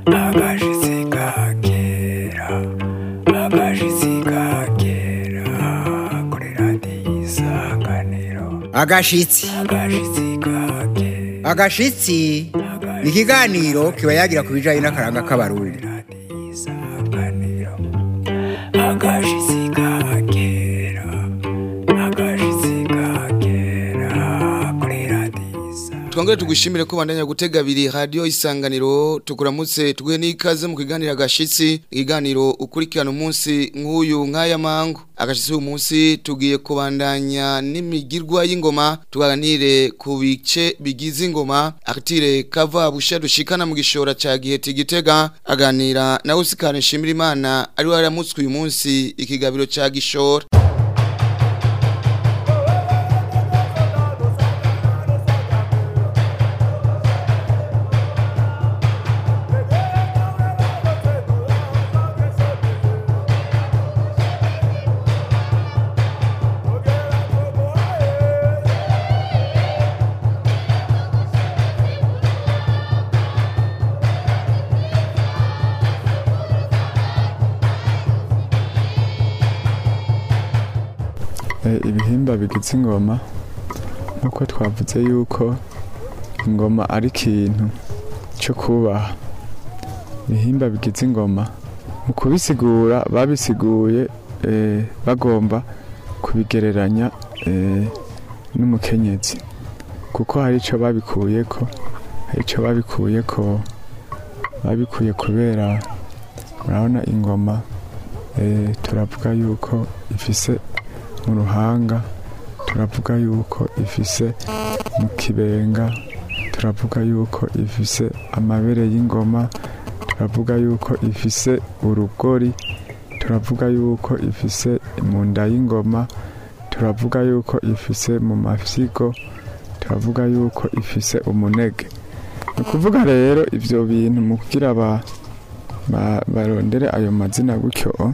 agashitsi kagera kuri radiyo isanganiro. Agashitsi ni ikiganiro kiba yagira ku bijanye n'akaranga k'abarundi. Agashitsi kagera kuri radiyo. Twongere tugushimire ko bandanya gutega abiri radio isanganiro, tukuramutse tuguhe n'ikaze mu kiganiro agashitsi, ikiganiro ukurikirana umunsi nk'uyu nk'aya mangu. Agashitsi umunsi tugiye kubandanya n'imigirwa y'ingoma, tuganire ku bice bigize ingoma. Artire Kava Busha dushikana mu gishora ca Giheta Gitega, aganira na Usikane Shimirimana ari waramutswe uyu munsi ikigabiro ca gishora. Ibihimba bigize ingoma nuko twavuze yuko ingoma ari ikintu cyo kubaha. Ibihimba bigize ingoma mu kubisigura babisiguye bagomba kubigereranya n'umukenyezi, kuko hari ico babikuye kubera urabona ingoma turavuga yuko ifise mu ruhanga, turavuga yuko ifise mu kibenga, turavuga yuko ifise amabere y'ingoma, turavuga yuko ifise urugori, turavuga yuko ifise mu nda y'ingoma, turavuga yuko ifise mu mafyigo, turavuga yuko ifise umunege. Ni kuvuga rero ivyo bintu mu kugira barondere ayo mazina gutyo,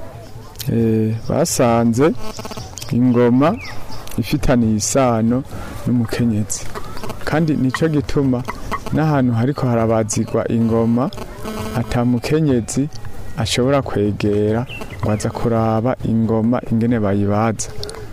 basanze ingoma ifitaniye isano n'umukenyezi, kandi nico gituma n'ahantu hariko harabazirwa ingoma ata mukenyezi ashobora kwegera ngo aza kuraba ingoma ingene bayibaza.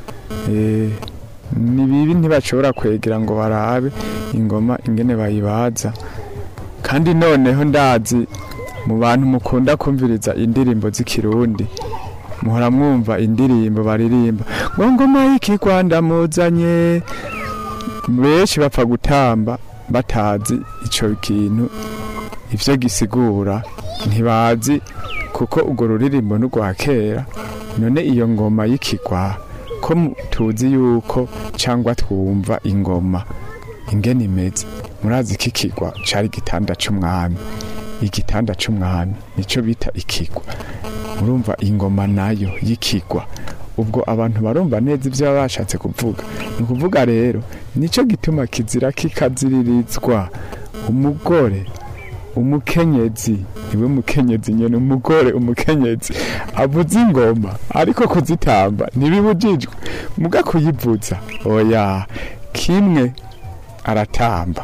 Ni bibi ntibashobora kwegera ngo barabe ingoma ingene bayibaza. Kandi noneho ndazi mu bantu mukunda kumviriza indirimbo z'ikirundi muhora mwumva indirimbo baririmba ngo ngoma y'iki Rwanda muzanye, benshi bapfa gutamba batazi ico kintu ivyo gisigura, ntibazi kuko urwo ruririmbo n'urwa kera. None iyo ngoma y'ikigwa ko tuzi yuko cyangwa twumva ingoma ingene imeze, murazi kikigwa cari igitanda c'umwami. Igitanda c'umwami nico bita ikigwa. Murumva ingoma nayo y'ikigwa, ubwo abantu barumva neza ivyo bashatse kuvuga. Ni kuvuga rero nico gituma kizira kikaziririzwa umugore, umukenyezi, niwe mukenyezi nyene, umugore umukenyezi avuza ingoma ariko kuzitamba ntibibujijwe, muga kuyivuza oya, kimwe aratamba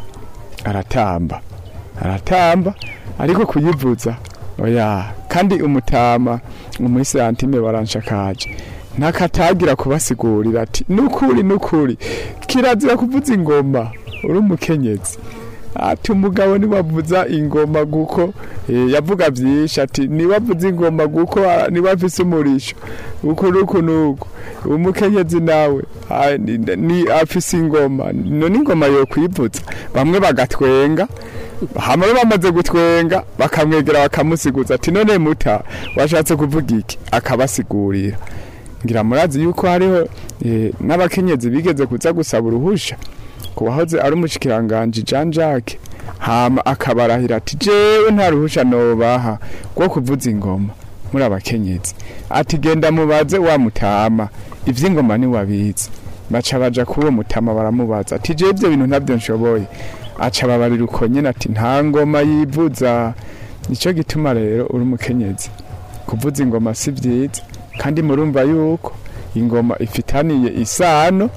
ariko kuyivuza oya. Kandi umutama umuisantime baranshakaje nakatagira kubasigurira ati nukuri kirazira kuvuza ingoma uri umukenyezi. Ati umugabo ni wavuza ingoma guko yavuga vyinshi, ati ni wavuza ingoma guko ni wafise umurisho uko nuko umukenyezi nawe ni afise ingoma. None ingoma yo kwivuza bamwe bagatwenga, hamwe bamaze gutwenga bakamwegera bakamusiguza ati none muta washatse kuvuga iki, akabasigurira. Ngira murazi yuko hariho n'abakenyezi bigeze kuza gusaba uruhusha kuwahoze ari umushikiranganje Jean Jacques, hama akabarahira ati jewe nta ruhusha nobaha rwo kuvuza ingoma muri abakenyezi. Ati genda mubaze wa mutama ivy'ingoma ni wabizi. Baca baja kuwo mutama baramubaza ati je ivyo bintu ntabyo nshoboye. Aca babarira uko nyene ati nta ngoma yivuza. Nico gituma rero uri umukenyezi kuvuza ingoma si vyiza, kandi murumva yuko ingoma ifitaniye isano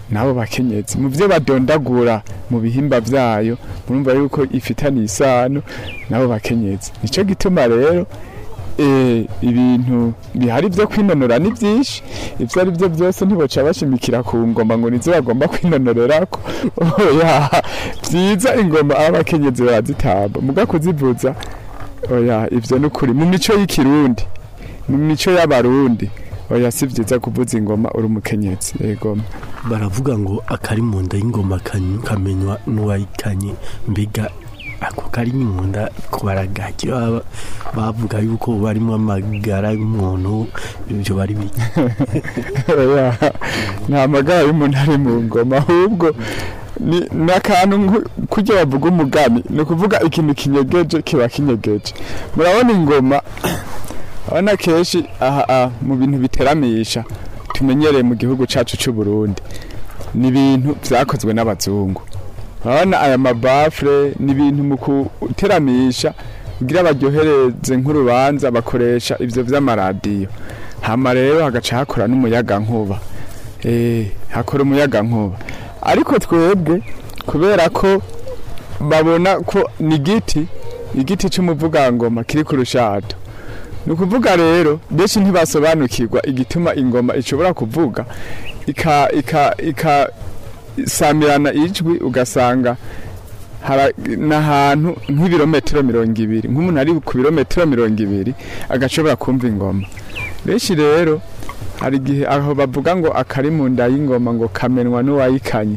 nabo bakenyezi mu byo badondagura mu bihimba byayo murumva yuko ifitanye isano nabo bakenyezi. Nico gituma rero ibintu bihari byo kwinonora ni byinshi, ivyo ari byo byose ntiboca bashimikira ku ngoma ngo nizo bagomba kwinonorerako. Oya, byiza ingoma abakenyezi barazitamba muga kuzivuza. Oya, ivyo nukuri mu mico y'ikirundi, mu mico y'abarundi. Oya, si vyiza kuvuza ingoma uri umukenyezi. Yego, baravuga ngo akari mu nda y'ingoma kamenywa n'uwayikanye. Mbega ako kari mu nda kubaragakira bavuga yuko barimo amagara y'umuntu, ibyo bari biki? Oya, nta magara y'umuntu ari mu ngoma, ahubwo ni nakantu kujya bavuga umugani, no kuvuga ikintu kinyegeje kiba kinyegeje. Murabona ingoma abana keshi mu bintu biteramisha tumenyereye mu gihugu cacu cy'u Burundi ni ibintu vyakozwe n'abazungu. Abana aya mabafre ni ibintu mu kuteramisha kugira baryohereze nk'urubanza bakoresha ivyo vy'amaradiyo. Hama rero hagaca hakora n'umuyaga nkuba, hakora umuyaga nkuba. Ariko twebwe kubera ko babona ko ni igiti cy'umuvugangoma kiri ku rushato, nukuvuga rero benshi ntibasobanukirwa igituma ingoma ishobora kuvuga samirana ijwi ugasanga n'ahantu nk'ibirometero 200, nk'umuntu ari ku birometero 200 agashobora kumva ingoma. Benshi rero hari gihe aho bavuga ngo akari mu nda y'ingoma ngo kamenwa n'uwayikanye.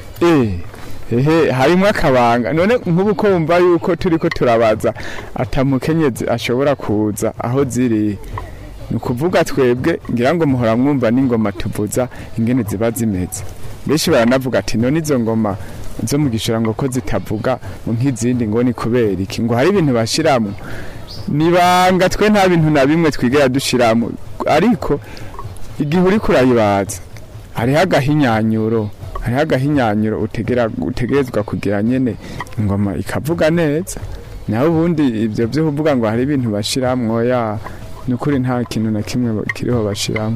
Harimo akabanga. None nk'ubu ko wumva yuko turiko turabaza atamukenyezi ashobora kuza aho ziri, nukuvuga twebwe ngira ngo muhora mwumva n'ingoma tuvuza ingene ziba zimeze. Benshi baranavuga ati none izo ngoma zo mu gishora ngo ko zitavuga nk'izindi ngo ni kubera iki, ngo hari ibintu bashiramo nibanga. Twe nta bintu na bimwe twigera dushiramo, ariko igihe uri kurayibaza hariho agahinyanyuro utegerezwa kugira nyene ingoma ikavuga neza. Naho ubundi ibyo byo kuvuga ngo hari ibintu bashiramwo, ya nukuri nta kintu na kimwe kiriho bashiramo.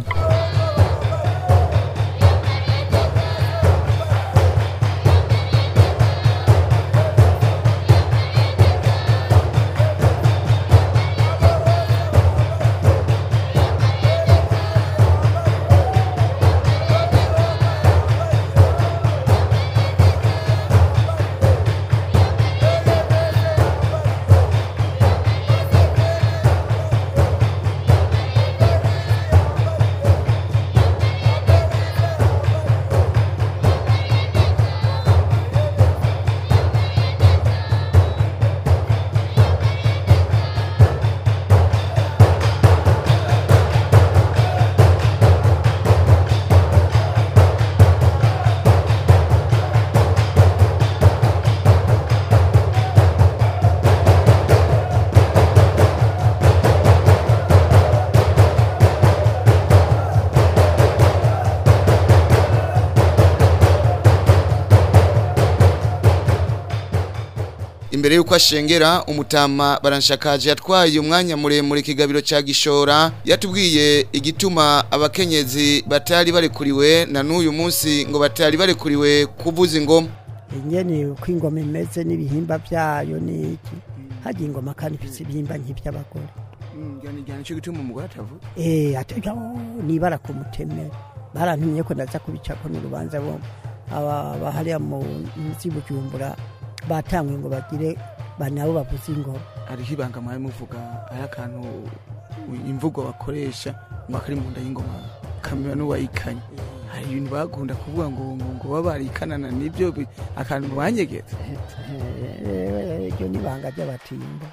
Imbere yuko ashengera umutama Baranshakaje yatwaye umwanya muremure kigabiro ca Gishora, yatubwiye igituma abakenyezi batari barekuriwe na n'uyu munsi ngo batari barekuriwe kuvuza ingoma. Ingene uko ingoma imeze n'ibihimba byayo niki, hagiye ingoma kandi ifite ibihimba nk'iby'abagore. Njyana cyo gituma umugore atavuga. Atyo nibara kumutemera. Barantumye ko ndaza kubicako n'urubanza bo abahariya mu Bujumbura batangwe ngo bagire banabo bavuza ingoma. Ariho ibanga mwaye muvuga ari akantu imvugo bakoresha ngo akari mu nda y'ingoma kamera n'uwayikanye. Hari ibintu bagunda kuvuga ngo babarikanana nibyo akantu mwanyegetse. Ibyo ni banga ry'abatimba.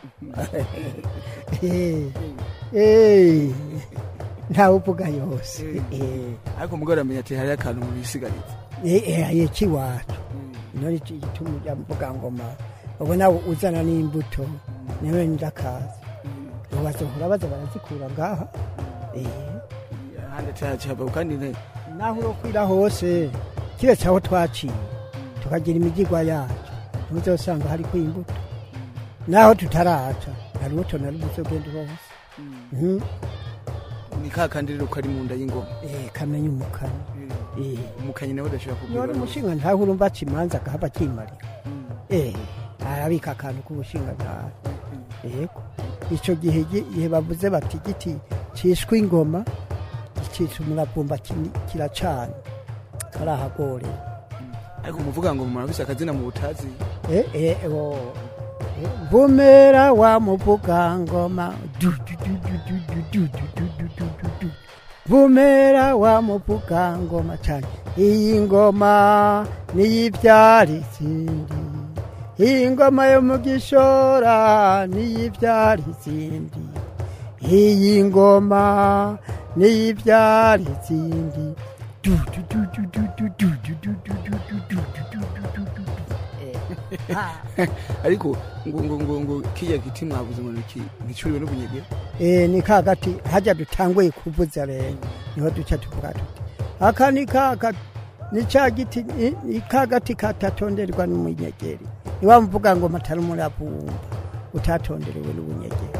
Ntawe uvuga yose. Ariko umugore amenya ati hari akantu mu bisigaritse. Yeki wacu. None igituma ujya mvuga ngoma ubona uzana n'imbuto niwe ndakaza ubazohora barazikura ngaha hande cyaba kandi naho urokwira hose kiretse aho twaciye tukagira imigigwa yacu ntuzosanga hari ku imbuto naho tutaraca hari uto na rubuso gende hose ni kakandi rero ko ari mu nda y'ingoma kamenya umukana umukanyi nawe udashobora none kugura umushinga ntawe urumva aca imanza agahava akimarira arabika akantu k'ubushinga ntawe yego icyo gihe bavuze bati igiti cishwe ingoma gicisha umuravumba kiracana arahagorera ariko muvuga ngo murabise akazina mu butazi vumera wa muvuga ngoma vumera wa muvuga ngoma cyane iyi ngoma niyibyara izindi iyi ngoma yo mu gishora niyibyara izindi iyi ngoma niyibyara izindi ariko ngo kijya giti mwavuze ngo gicuriwe n'ubunyegera ni ka gati hajya dutanguye kuvuza rero niho duca tuvuga tuti aka ni cya giti ni ka gati katatonderwa n'umunyegeri niba mvuga ngo matari umuravumba utatonderewe n'ubunyegeri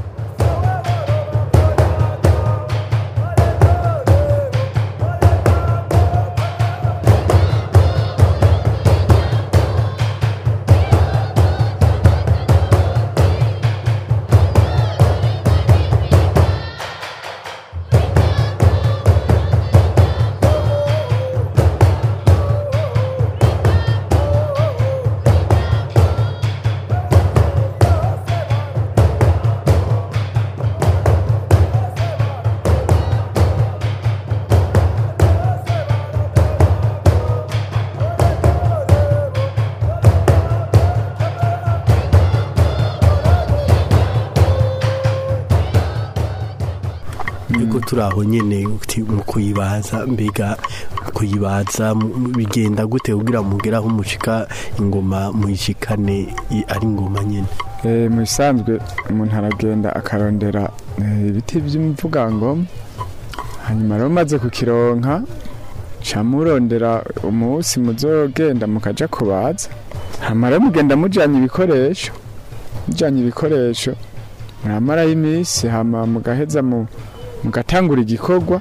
turaho nyene mu kuyibaza mbega kuyibaza bigenda gute kugira mugeraho mushika ingoma muyishikane ari ingoma nyene mu bisanzwe umuntu aragenda akarondera ibiti by'imvugangoma hanyuma rero maze kukironka camurondera umunsi muzogenda mukaja kubaza hamara mugenda mujanye ibikoresho muramara y'imisi hama mugaheza mugatangura igikorwa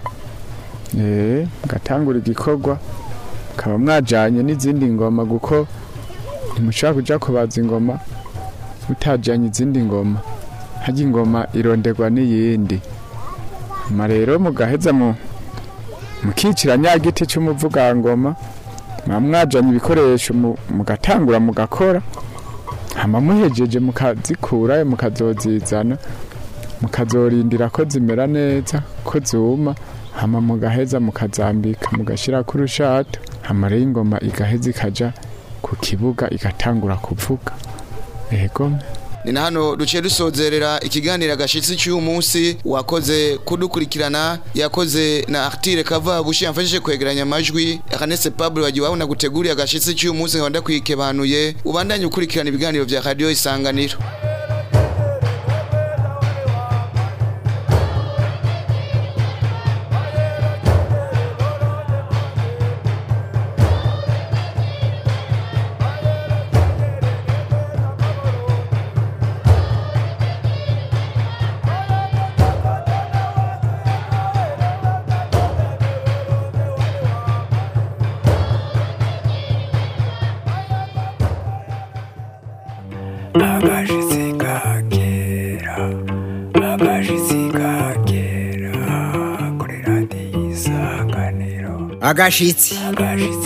kaba mwajanye n'izindi ngoma guko ntimushobora kuja kubaza ingoma mutajanye izindi ngoma harya ingoma ironderwa n'iyindi hama rero mugaheza mukicira nya giti c'umuvugangoma mwajanye ibikoresho mugatangura mugakora hama muhejeje mukazikura mukazozizana mukazorindira ko zimera neza ko zuma hama mugaheza mukazambika mugashira ku rushato hama rero ingoma igaheza ikaja ku kibuga igatangura kuvuga yego ni na hano duciye dusozerera ikiganiro agashitsi cy'uyu munsi wakoze kudukurikirana yakoze na Artire Kavabushi yamfashije kwegeranya amajwi Akanese Pablo wagiye wabona gutegura agashitsi cy'uyu munsi nkabanda kwikebanuye ubandanye ukurikirana ibiganiro vya Radio Isanganiro.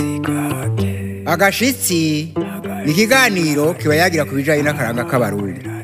Agashitsi ni ikiganiro kiba yagira ku bijanye n'akaranga k'abarundi.